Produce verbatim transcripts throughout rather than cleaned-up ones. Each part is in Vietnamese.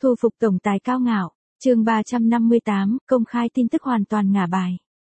Thu phục tổng tài cao ngạo, chương ba trăm năm mươi tám, công khai tin tức hoàn toàn ngả bài.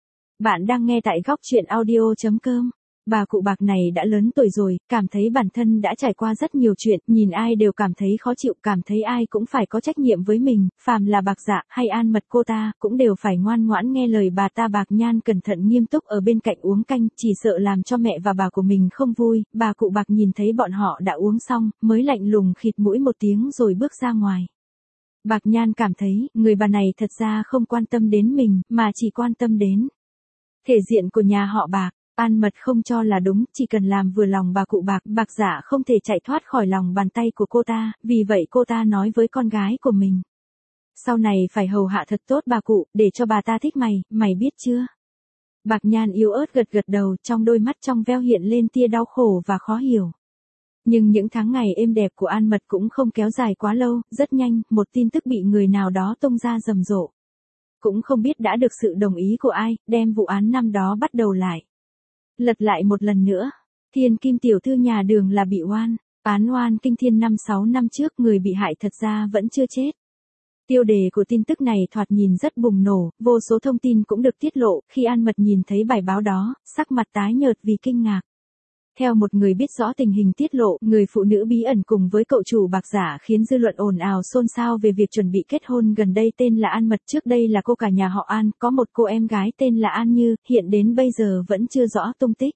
Bạn đang nghe tại góc truyện audio chấm com. Bà cụ bạc này đã lớn tuổi rồi, cảm thấy bản thân đã trải qua rất nhiều chuyện, nhìn ai đều cảm thấy khó chịu, cảm thấy ai cũng phải có trách nhiệm với mình, phàm là bạc dạ hay An Mật cô ta, cũng đều phải ngoan ngoãn nghe lời bà ta. Bạc Nhan cẩn thận nghiêm túc ở bên cạnh uống canh, chỉ sợ làm cho mẹ và bà của mình không vui. Bà cụ bạc nhìn thấy bọn họ đã uống xong, mới lạnh lùng khịt mũi một tiếng rồi bước ra ngoài. Bạc Nhan cảm thấy, người bà này thật ra không quan tâm đến mình, mà chỉ quan tâm đến thể diện của nhà họ Bạc. An Mật không cho là đúng, chỉ cần làm vừa lòng bà cụ Bạc, Bạc Dạ không thể chạy thoát khỏi lòng bàn tay của cô ta, vì vậy cô ta nói với con gái của mình. Sau này phải hầu hạ thật tốt bà cụ, để cho bà ta thích mày, mày biết chưa? Bạc Nhan yếu ớt gật gật đầu, trong đôi mắt trong veo hiện lên tia đau khổ và khó hiểu. Nhưng những tháng ngày êm đẹp của An Mật cũng không kéo dài quá lâu, rất nhanh, một tin tức bị người nào đó tung ra rầm rộ. Cũng không biết đã được sự đồng ý của ai, đem vụ án năm đó bắt đầu lại. Lật lại một lần nữa, Thiên Kim tiểu thư nhà Đường là bị oan, án oan kinh thiên năm sáu năm trước, người bị hại thật ra vẫn chưa chết. Tiêu đề của tin tức này thoạt nhìn rất bùng nổ, vô số thông tin cũng được tiết lộ, khi An Mật nhìn thấy bài báo đó, sắc mặt tái nhợt vì kinh ngạc. Theo một người biết rõ tình hình tiết lộ, người phụ nữ bí ẩn cùng với cậu chủ Bạc Dạ khiến dư luận ồn ào xôn xao về việc chuẩn bị kết hôn gần đây tên là An Mật, trước đây là cô cả nhà họ An, có một cô em gái tên là An Như, hiện đến bây giờ vẫn chưa rõ tung tích.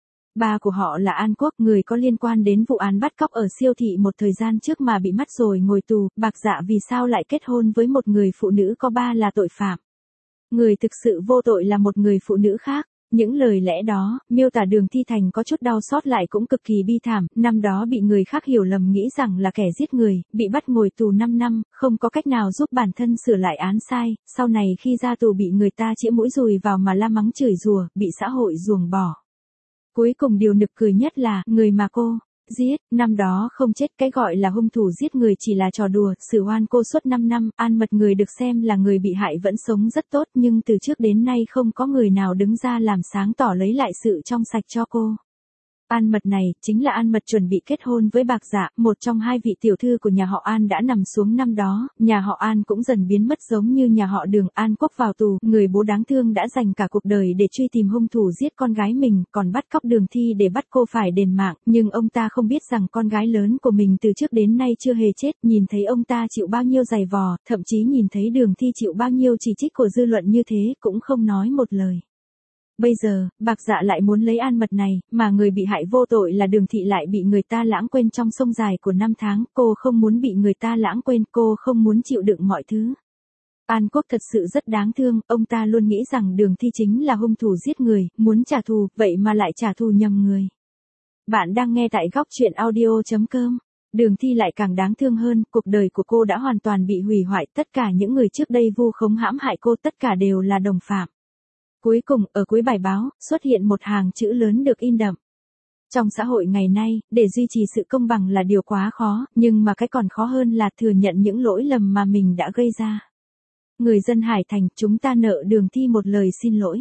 Ba của họ là An Quốc, người có liên quan đến vụ án bắt cóc ở siêu thị một thời gian trước mà bị bắt rồi ngồi tù. Bạc Dạ vì sao lại kết hôn với một người phụ nữ có ba là tội phạm? Người thực sự vô tội là một người phụ nữ khác. Những lời lẽ đó, miêu tả Đường Thi Thành có chút đau xót lại cũng cực kỳ bi thảm, năm đó bị người khác hiểu lầm nghĩ rằng là kẻ giết người, bị bắt ngồi tù năm năm, không có cách nào giúp bản thân sửa lại án sai, sau này khi ra tù bị người ta chĩa mũi dùi vào mà la mắng chửi rủa, bị xã hội ruồng bỏ. Cuối cùng điều nực cười nhất là, người mà cô giết, năm đó không chết, cái gọi là hung thủ giết người chỉ là trò đùa, xử oan cô suốt năm năm. An Mật người được xem là người bị hại vẫn sống rất tốt, nhưng từ trước đến nay không có người nào đứng ra làm sáng tỏ lấy lại sự trong sạch cho cô. An Mật này, chính là An Mật chuẩn bị kết hôn với Bạc Dạ, một trong hai vị tiểu thư của nhà họ An đã nằm xuống năm đó, nhà họ An cũng dần biến mất giống như nhà họ Đường. An Quốc vào tù, người bố đáng thương đã dành cả cuộc đời để truy tìm hung thủ giết con gái mình, còn bắt cóc Đường Thi để bắt cô phải đền mạng, nhưng ông ta không biết rằng con gái lớn của mình từ trước đến nay chưa hề chết, nhìn thấy ông ta chịu bao nhiêu giày vò, thậm chí nhìn thấy Đường Thi chịu bao nhiêu chỉ trích của dư luận như thế, cũng không nói một lời. Bây giờ, Bạc Dạ lại muốn lấy An Mật này, mà người bị hại vô tội là Đường Thị lại bị người ta lãng quên trong sông dài của năm tháng, cô không muốn bị người ta lãng quên, cô không muốn chịu đựng mọi thứ. An Quốc thật sự rất đáng thương, ông ta luôn nghĩ rằng Đường Thi chính là hung thủ giết người, muốn trả thù, vậy mà lại trả thù nhầm người. Bạn đang nghe tại góc truyện audio chấm com. Đường Thi lại càng đáng thương hơn, cuộc đời của cô đã hoàn toàn bị hủy hoại, tất cả những người trước đây vu khống hãm hại cô tất cả đều là đồng phạm. Cuối cùng, ở cuối bài báo, xuất hiện một hàng chữ lớn được in đậm. Trong xã hội ngày nay, để duy trì sự công bằng là điều quá khó, nhưng mà cái còn khó hơn là thừa nhận những lỗi lầm mà mình đã gây ra. Người dân Hải Thành, chúng ta nợ Đường Thi một lời xin lỗi.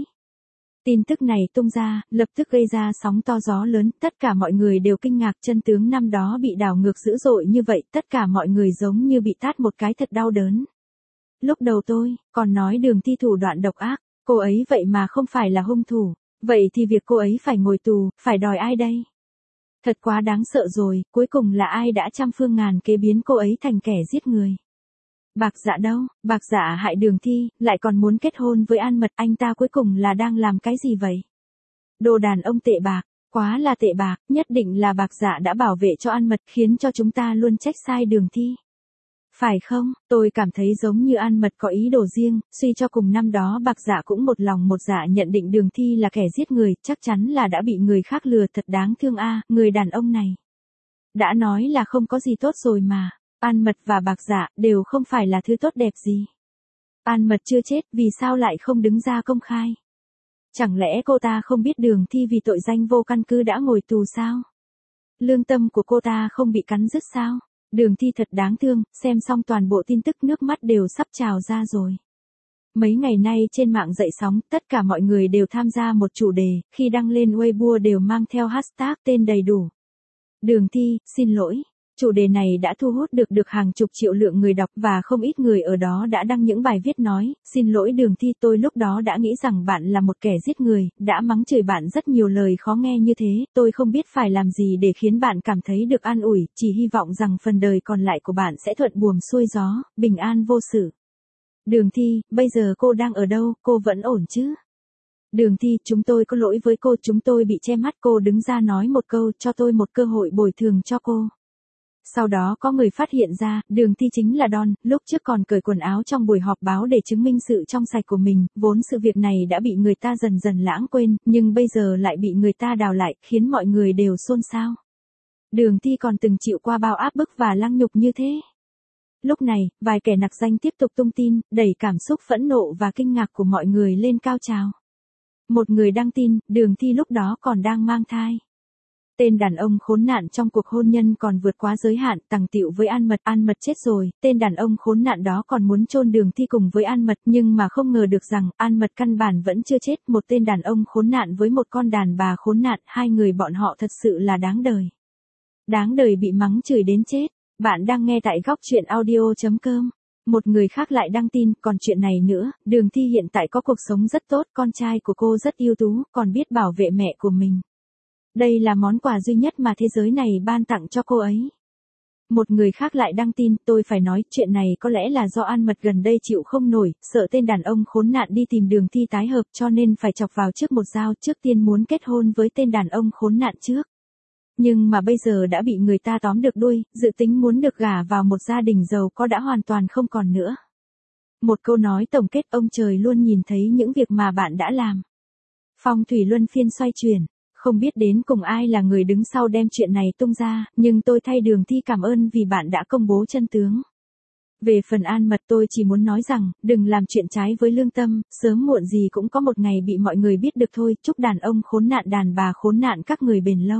Tin tức này tung ra, lập tức gây ra sóng to gió lớn, tất cả mọi người đều kinh ngạc, chân tướng năm đó bị đảo ngược dữ dội như vậy, tất cả mọi người giống như bị tát một cái thật đau đớn. Lúc đầu tôi còn nói Đường Thi thủ đoạn độc ác. Cô ấy vậy mà không phải là hung thủ, vậy thì việc cô ấy phải ngồi tù, phải đòi ai đây? Thật quá đáng sợ rồi, cuối cùng là ai đã trăm phương ngàn kế biến cô ấy thành kẻ giết người? Bạc Dạ đâu, Bạc Dạ hại Đường Thi, lại còn muốn kết hôn với An Mật, anh ta cuối cùng là đang làm cái gì vậy? Đồ đàn ông tệ bạc, quá là tệ bạc, nhất định là Bạc Dạ đã bảo vệ cho An Mật, khiến cho chúng ta luôn trách sai Đường Thi. Phải không, tôi cảm thấy giống như An Mật có ý đồ riêng, suy cho cùng năm đó Bạc Dạ cũng một lòng một dạ nhận định Đường Thi là kẻ giết người, chắc chắn là đã bị người khác lừa, thật đáng thương a, người đàn ông này. Đã nói là không có gì tốt rồi mà, An Mật và Bạc Dạ đều không phải là thứ tốt đẹp gì. An Mật chưa chết, vì sao lại không đứng ra công khai? Chẳng lẽ cô ta không biết Đường Thi vì tội danh vô căn cứ đã ngồi tù sao? Lương tâm của cô ta không bị cắn rứt sao? Đường Thi thật đáng thương, xem xong toàn bộ tin tức nước mắt đều sắp trào ra rồi. Mấy ngày nay trên mạng dậy sóng, tất cả mọi người đều tham gia một chủ đề, khi đăng lên Weibo đều mang theo hashtag tên đầy đủ. Đường Thi, xin lỗi. Chủ đề này đã thu hút được được hàng chục triệu lượng người đọc và không ít người ở đó đã đăng những bài viết nói, xin lỗi Đường Thi, tôi lúc đó đã nghĩ rằng bạn là một kẻ giết người, đã mắng chửi bạn rất nhiều lời khó nghe như thế, tôi không biết phải làm gì để khiến bạn cảm thấy được an ủi, chỉ hy vọng rằng phần đời còn lại của bạn sẽ thuận buồm xuôi gió, bình an vô sự. Đường Thi, bây giờ cô đang ở đâu, cô vẫn ổn chứ? Đường Thi, chúng tôi có lỗi với cô, chúng tôi bị che mắt, cô đứng ra nói một câu, cho tôi một cơ hội bồi thường cho cô. Sau đó có người phát hiện ra, Đường Thi chính là Don, lúc trước còn cởi quần áo trong buổi họp báo để chứng minh sự trong sạch của mình, vốn sự việc này đã bị người ta dần dần lãng quên, nhưng bây giờ lại bị người ta đào lại, khiến mọi người đều xôn xao. Đường Thi còn từng chịu qua bao áp bức và lăng nhục như thế. Lúc này, vài kẻ nặc danh tiếp tục tung tin, đẩy cảm xúc phẫn nộ và kinh ngạc của mọi người lên cao trào. Một người đăng tin, Đường Thi lúc đó còn đang mang thai. Tên đàn ông khốn nạn trong cuộc hôn nhân còn vượt quá giới hạn, tằng tịu với An Mật, An Mật chết rồi, tên đàn ông khốn nạn đó còn muốn chôn Đường Thi cùng với An Mật, nhưng mà không ngờ được rằng, An Mật căn bản vẫn chưa chết, một tên đàn ông khốn nạn với một con đàn bà khốn nạn, hai người bọn họ thật sự là đáng đời. Đáng đời bị mắng chửi đến chết. Bạn đang nghe tại góc truyện audio chấm com. Một người khác lại đăng tin, còn chuyện này nữa, Đường Thi hiện tại có cuộc sống rất tốt, con trai của cô rất ưu tú, còn biết bảo vệ mẹ của mình. Đây là món quà duy nhất mà thế giới này ban tặng cho cô ấy. Một người khác lại đăng tin, tôi phải nói, chuyện này có lẽ là do An Mật gần đây chịu không nổi, sợ tên đàn ông khốn nạn đi tìm Đường Thi tái hợp cho nên phải chọc vào trước một dao, trước tiên muốn kết hôn với tên đàn ông khốn nạn trước. Nhưng mà bây giờ đã bị người ta tóm được đuôi, dự tính muốn được gả vào một gia đình giàu có đã hoàn toàn không còn nữa. Một câu nói tổng kết, ông trời luôn nhìn thấy những việc mà bạn đã làm. Phong thủy luân phiên xoay chuyển. Không biết đến cùng ai là người đứng sau đem chuyện này tung ra, nhưng tôi thay Đường Thi cảm ơn vì bạn đã công bố chân tướng. Về phần An Mật, tôi chỉ muốn nói rằng, đừng làm chuyện trái với lương tâm, sớm muộn gì cũng có một ngày bị mọi người biết được thôi, chúc đàn ông khốn nạn đàn bà khốn nạn các người bền lâu.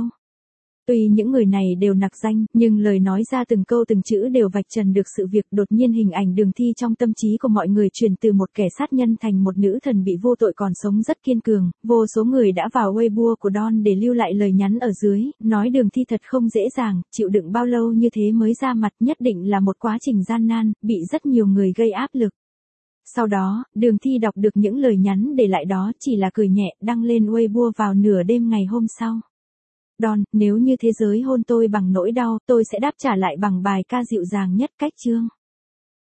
Tuy những người này đều nặc danh, nhưng lời nói ra từng câu từng chữ đều vạch trần được sự việc. Đột nhiên hình ảnh Đường Thi trong tâm trí của mọi người chuyển từ một kẻ sát nhân thành một nữ thần bị vô tội còn sống rất kiên cường. Vô số người đã vào Weibo của Don để lưu lại lời nhắn ở dưới, nói Đường Thi thật không dễ dàng, chịu đựng bao lâu như thế mới ra mặt, nhất định là một quá trình gian nan, bị rất nhiều người gây áp lực. Sau đó, Đường Thi đọc được những lời nhắn để lại đó chỉ là cười nhẹ, đăng lên Weibo vào nửa đêm ngày hôm sau. Don, nếu như thế giới hôn tôi bằng nỗi đau, tôi sẽ đáp trả lại bằng bài ca dịu dàng nhất cách chương.